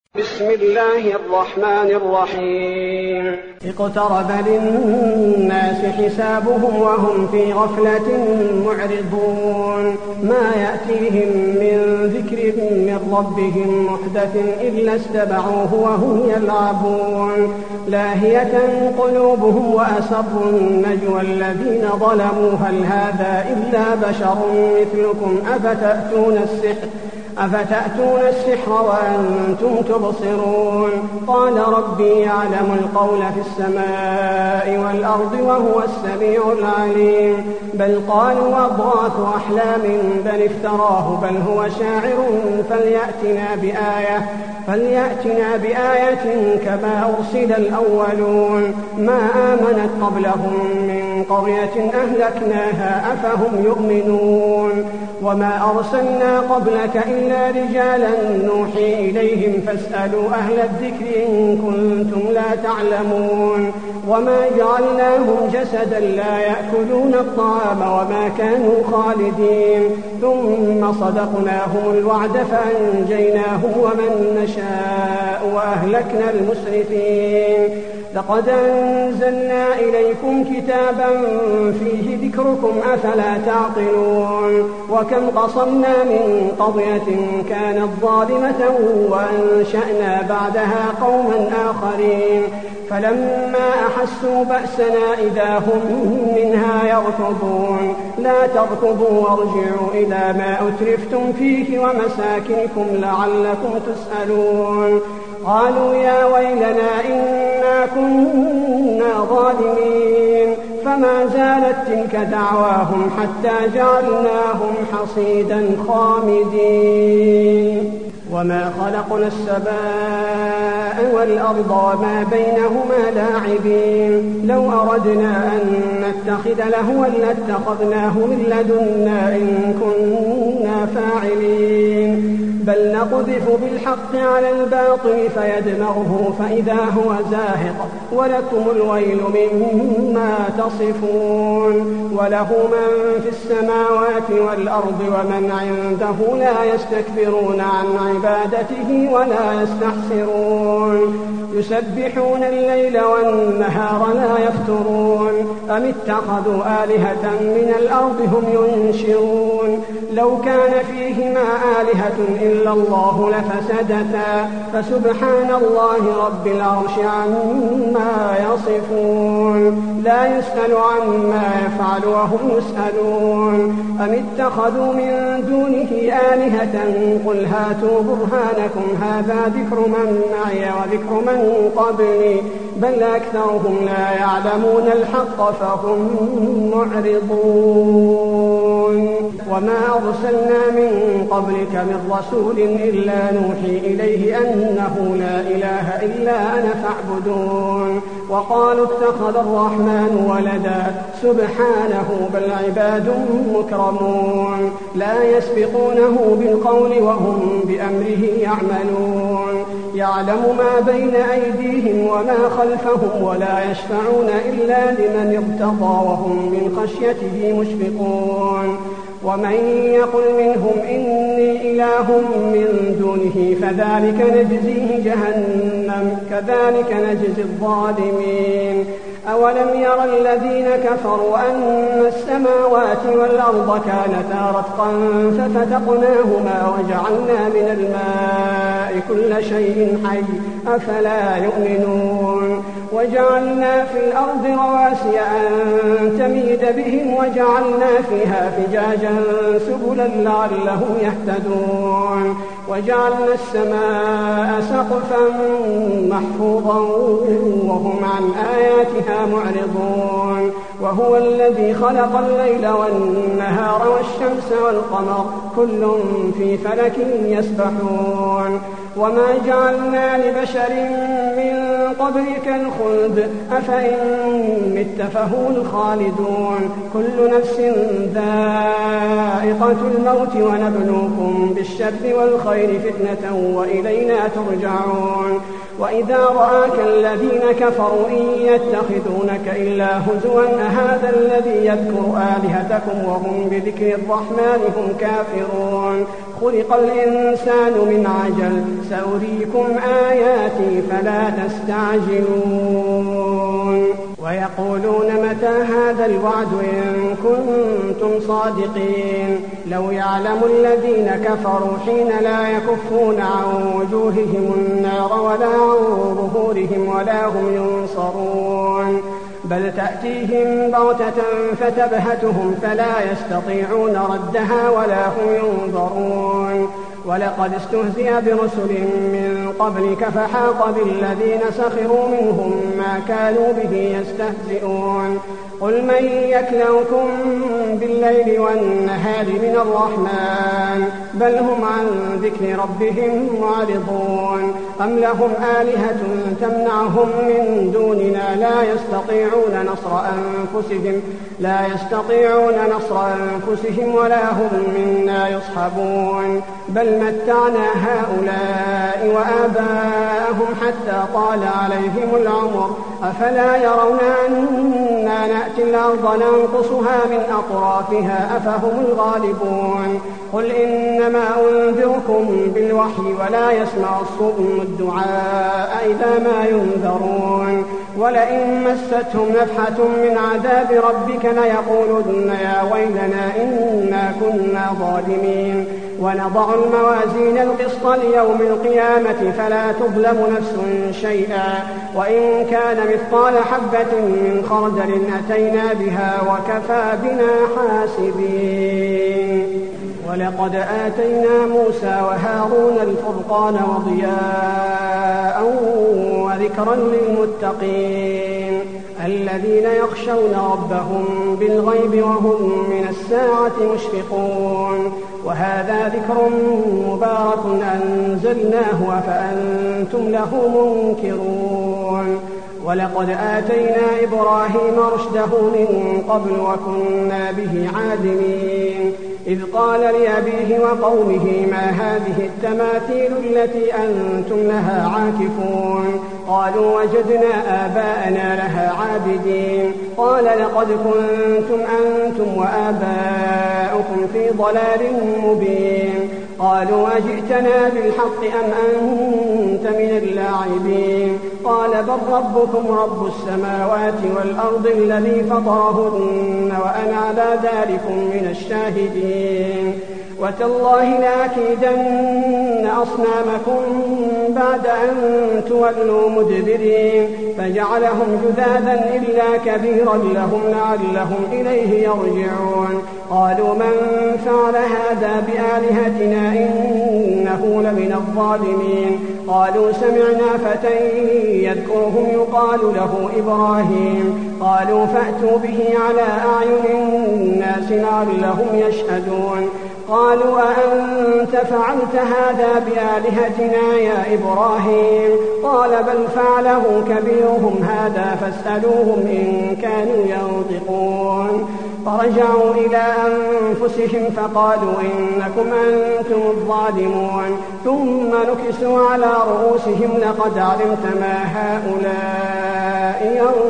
بسم الله الرحمن الرحيم. اقترب للناس حسابهم وهم في غفلة معرضون. ما يأتيهم من ذكر من ربهم محدث إلا استمعوه وهم يلعبون. لاهية قلوبهم وأسروا النجوى الذين ظلموا هل هذا إلا بشر مثلكم أفتأتون السحر وأنتم تبصرون. قال ربي يعلم القول في السماء والأرض وهو السميع العليم. بل قالوا أضغاث أحلام بل افتراه بل هو شاعر فليأتنا بآية كما أرسل الأولون. ما آمنت قبلهم من قرية أهلكناها أفهم يؤمنون. وما أرسلنا قبلك إلا رجالا نوحي إليهم فاسألوا أهل الذكر إن كنتم لا تعلمون. وما جعلناهم جسدا لا يأكلون الطعام وما كانوا خالدين. ثم صدقناهم الوعد فأنجيناهم ومن نشاء وأهلكنا المسرفين. لقد أنزلنا إليكم كتابا فيه ذكركم أفلا تعقلون. وكم قصمنا من قرية كانت ظالمة وأنشأنا بعدها قوما آخرين فلما أحسوا بأسنا إذا هم منها يركضون. لا تركضوا وارجعوا إلى ما أترفتم فيه ومساكنكم لعلكم تسألون. قالوا يا ويلنا إنا كنا ظالمين. فما زالت تلك دعواهم حتى جعلناهم حصيدا خامدين. وما خلقنا السماء والأرض وما بينهما لاعبين. لو أردنا أن نتخذ لهوا لاتخذناه من لدنا إن كنا فاعلين. بل نقذف بالحق على الباطل فيدمغه فإذا هو زاهق ولكم الويل مما تصفون. وله من في السماوات والأرض ومن عنده لا يستكبرون عن عبادته ولا يستحسرون. يسبحون الليل والنهار لا يفترون. أم اتخذوا آلهة من الأرض هم ينشرون. لو كان فيهما آلهة إلا الله لفسدتا فسبحان الله رب العرش عما يصفون. لا يسأل عما يفعل وهم يسألون. أم اتخذوا من دونه آلهة قل هاتوا برهانكم هذا ذكر من معي وذكر من قبلي بل أكثرهم لا يعلمون الحق فهم معرضون. وما أرسلنا من قبلك من رسول إلا نوحي إليه أنه لا إله إلا أنا فاعبدون. وقالوا اتخذ الرحمن ولدا سبحانه بل عباد مكرمون لا يسبقونه بالقول وهم بأمره يعملون. يعلم ما بين أيديهم وما خلفهم ولا يشفعون إلا لمن ارتضى وهم من خشيته مشفقون. ومن يقل منهم إني إله من دونه فذلك نجزيه جهنم كذلك نجزي الظالمين. أولم ير الذين كفروا أن السماوات والأرض كانتا رتقا ففتقناهما وجعلنا من الماء كل شيء حي أفلا يؤمنون. وجعلنا في الأرض رواسي أن تميد بهم وجعلنا فيها فجاجا سبلا لعلهم يهتدون. وجعلنا السماء سقفا محفوظا وهم عن آياتها معرضون. وهو الذي خلق الليل والنهار والشمس والقمر كل في فلك يسبحون. وما جعلنا لبشر من قبلك الخلد أفإن مت فهم الخالدون كل نفس ذائقة الموت ونبلوكم بالشر والخير فتنة وإلينا ترجعون وإذا رآك الذين كفروا إن يتخذونك إلا هزوا أهذا الذي يذكر آلهتكم وهم بذكر الرحمن هم كافرون خلق الإنسان من عجل سأريكم آياتي فلا تستعجلون ويقولون متى هذا الوعد إن كنتم صادقين لو يعلم الذين كفروا حين لا يكفون عن وجوههم النار ولا عن ظهورهم ولا هم ينصرون بل تأتيهم بغتة فتبهتهم فلا يستطيعون ردها ولا هم ينظرون ولقد استهزئ برسل من قبلك فحاق بالذين سخروا منهم ما كانوا به يستهزئون قل من يكلؤكم بالليل والنهار من الرحمن بل هم عن ذكر ربهم معرضون أم لهم آلهة تمنعهم من دوننا لا يستطيعون نصر أنفسهم ولا هم منا يصحبون بل متعنا هؤلاء وآباءهم حتى طال عليهم العمر أفلا يرون أنا نأتي الأرض ننقصها من أطرافها أفهم الغالبون قل إنما أنذركم بالوحي ولا يسمع الصم الدعاء إذا ما ينذرون ولئن مستهم نفحة من عذاب ربك ليقولن يا ويلنا إنا كنا ظالمين ونضع الموازين القسط ليوم القيامة فلا تظلم نفس شيئا وإن كان مثقال حبة من خردل أتينا بها وكفى بنا حاسبين ولقد آتينا موسى وهارون الفرقان وضياء وذكرا للمتقين الذين يخشون ربهم بالغيب وهم من الساعة مشفقون وهذا ذكر مبارك أنزلناه أفأنتم له منكرون ولقد آتينا إبراهيم رشده من قبل وكنا به عالمين إذ قال لأبيه وقومه ما هذه التماثيل التي أنتم لها عاكفون قالوا وجدنا آباءنا لها عابدين قال لقد كنتم أنتم وآباؤكم في ضلال مبين قالوا أجئتنا بالحق أم أنت من اللاعبين قال بل ربكم رب السماوات والأرض الذي فطرهن وأنا على ذلك من الشاهدين وتالله لأكيدن أصنامكم بعد أن تولوا مدبرين فجعلهم جذاذا إلا كبيرا لهم لعلهم إليه يرجعون قالوا من فعل هذا بآلهتنا إنه لمن الظالمين قالوا سمعنا فتى يذكرهم يقال له إبراهيم قالوا فأتوا به على أعين الناس لعلهم يشهدون قالوا أأنت فعلت هذا بآلهتنا يا إبراهيم قال بل فعله كبيرهم هذا فاسألوهم إن كانوا ينطقون فرجعوا إلى أنفسهم فقالوا إنكم أنتم الظالمون ثم نكسوا على رؤوسهم لقد علمت ما هؤلاء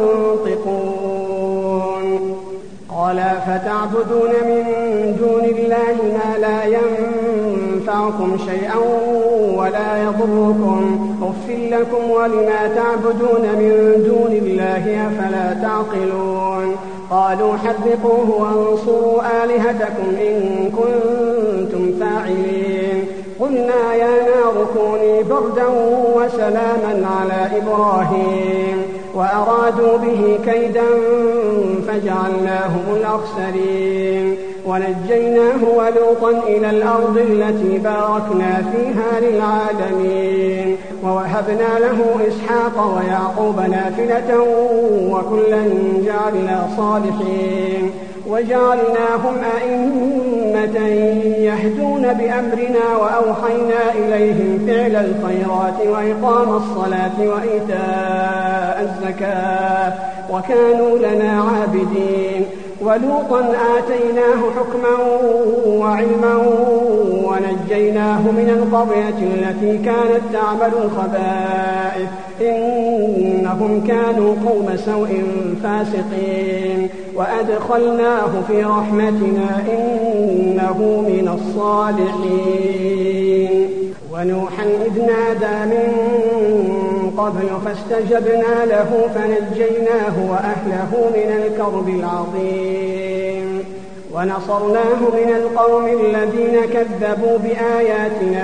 ينطقون قال فتعبدون من دون الله ما لا ينفعكم شيئا ولا يضركم أف لكم ولما تعبدون من دون الله أفلا تعقلون قالوا حرقوه وانصروا آلهتكم إن كنتم فاعلين قلنا يا نار كوني بردا وسلاما على إبراهيم وأرادوا به كيدا فجعلناهم الأخسرين ونجيناه ولوطا إلى الأرض التي باركنا فيها للعالمين ووهبنا له إسحاق ويعقوب نافلة وكلا جعلنا صالحين وجعلناهم أئمة يهدون بأمرنا وأوحينا إليهم فعل الخيرات وإقام الصلاة وإيتاء الزكاة وكانوا لنا عابدين. ولوطا آتيناه حكما وعلما ونجيناه من القرية التي كانت تعمل الخبائث إنهم كانوا قوم سوء فاسقين وأدخلناه في رحمتنا إنه من الصالحين. ونوحا إذ نادى من قبل فاستجبنا له فنجيناه وأهله من الكرب العظيم ونصرناه من القوم الذين كذبوا بآياتنا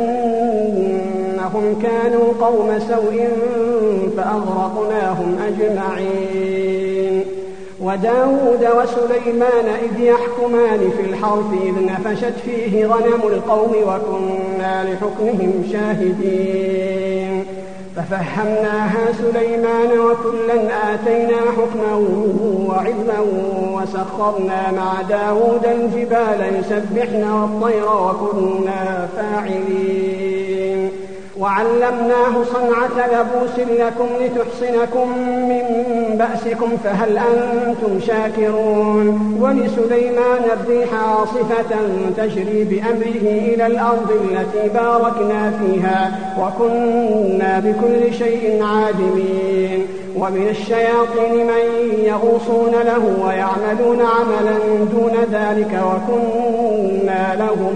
إنهم كانوا قوم سوء فأغرقناهم أجمعين. وداود وسليمان إذ يحكمان في الحرث إذ نفشت فيه غنم القوم وكنا لحكمهم شاهدين ففهمناها سليمان وكلا آتينا حكما وعلما وسخرنا مع داود الجبال يسبحن والطير وكنا فاعلين. وعلمناه صنعة لبوس لكم لتحصنكم من بأسكم فهل أنتم شاكرون. ولسليمان الريح عاصفة تجري بأمره إلى الأرض التي باركنا فيها وكنا بكل شيء عالمين. ومن الشياطين من يغوصون له ويعملون عملا دون ذلك وكنا لهم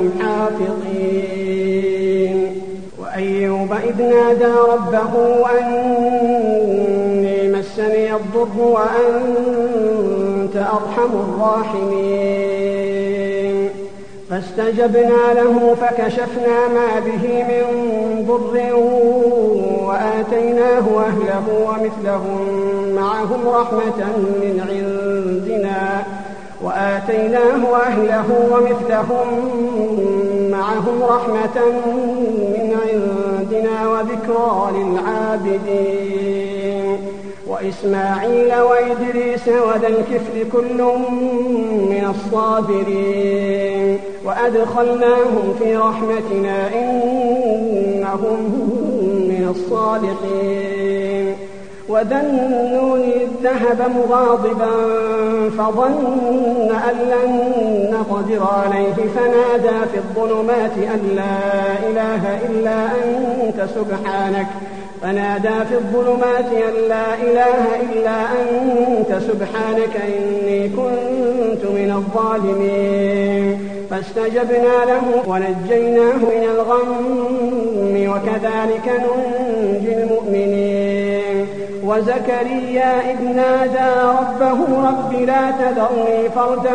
حافظين. وأيوب إذ نادى ربه أني مسني الضر وأنت أرحم الراحمين فاستجبنا له فكشفنا ما به من ضر وآتيناه أهله ومثلهم معهم رحمة من عندنا وذكرى للعابدين. وإسماعيل وإدريس وذا الكفل كل من الصابرين وأدخلناهم في رحمتنا إنهم من الصالحين. وذا النون إذ ذهب مغاضبا فظن أن لن نقدر عليه فنادى في الظلمات أن لا إله إلا أنت سبحانك إني كنت من الظالمين. فاستجبنا له ونجيناه من الغم وكذلك ننجي المؤمنين. وزكريا إذ نادى ربه رب لا تذرني فردا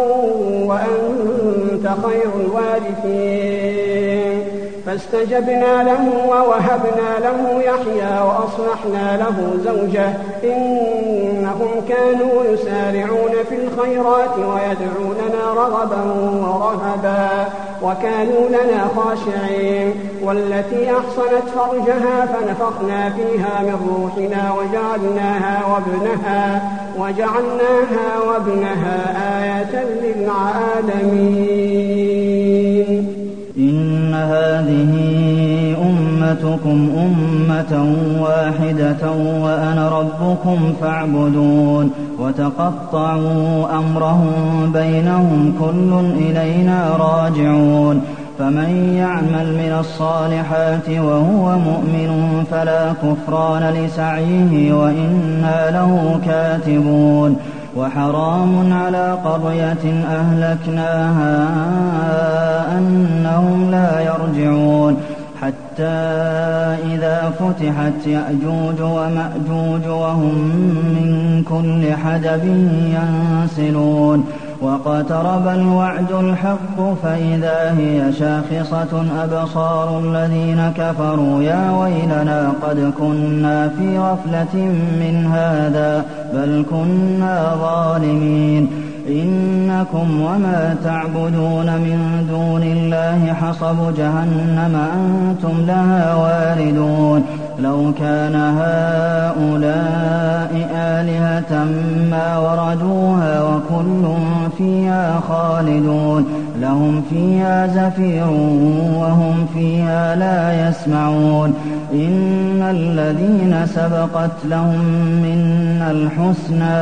وأنت خير الوارثين فاستجبنا له ووهبنا له يحيى وأصلحنا له زوجه إنهم كانوا يسارعون في الخيرات ويدعوننا رغبا ورهبا وكانوا لنا خاشعين. والتي أحصنت فرجها فنفخنا فيها من روحنا وجعلناها وابنها آية للعالمين. إن هذه أمتكم أمة واحدة وأنا ربكم فاعبدون. وتقطعوا أمرهم بينهم كل إلينا راجعون. فمن يعمل من الصالحات وهو مؤمن فلا كفران لسعيه وإنا له كاتبون. وحرام على قرية أهلكناها أنهم لا يرجعون حتى إذا فتحت يأجوج ومأجوج وهم من كل حدب ينسلون. واقترب الوعد الحق فإذا هي شاخصة أبصار الذين كفروا يا ويلنا قد كنا في غفلة من هذا بل كنا ظالمين. إنكم وما تعبدون من دون الله حصب جهنم أنتم لها واردون. لو كان هؤلاء آلهة ما وردوها وكل فيها خالدون لهم فيها زفير وهم فيها لا يسمعون إن الذين سبقت لهم منا الحسنى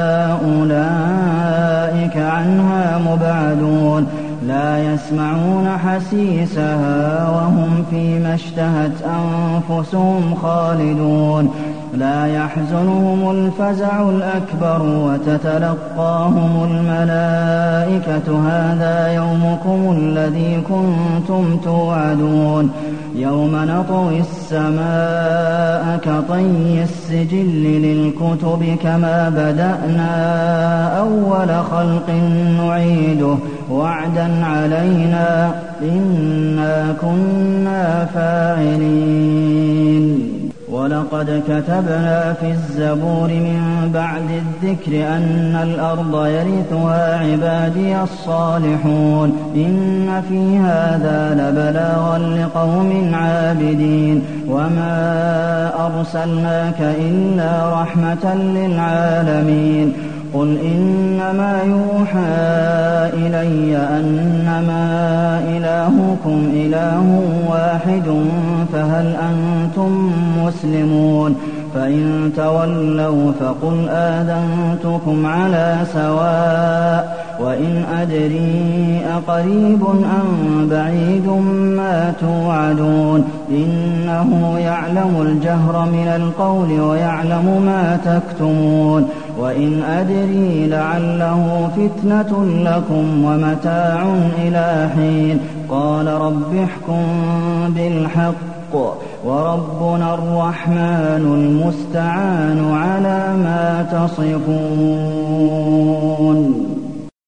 أولئك عنها مبعدون لا يسمعون حسيسها وهم فيما اشتهت أنفسهم خالدون لا يحزنهم الفزع الأكبر وتتلقاهم الملائكة هذا يومكم الذي كنتم توعدون يوم نطوي السماء كطي السجل للكتب كما بدأنا أول خلق نعيده وعدا علينا إنا كنا فاعلين ولقد كتبنا في الزبور من بعد الذكر أن الأرض يرثها عبادي الصالحون إن في هذا لبلاغا لقوم عابدين وما أرسلناك إلا رحمة للعالمين قل إنما يوحى إلي أنما إلهكم إله واحد فهل أنتم مسلمون فإن تولوا فقل آذنتكم على سواء وإن أدري أقريب أم بعيد ما توعدون إنه يعلم الجهر من القول ويعلم ما تكتمون وإن أدري لعله فتنة لكم ومتاع إلى حين قال رب احكم بالحق وربنا الرحمن المستعان على ما تصفون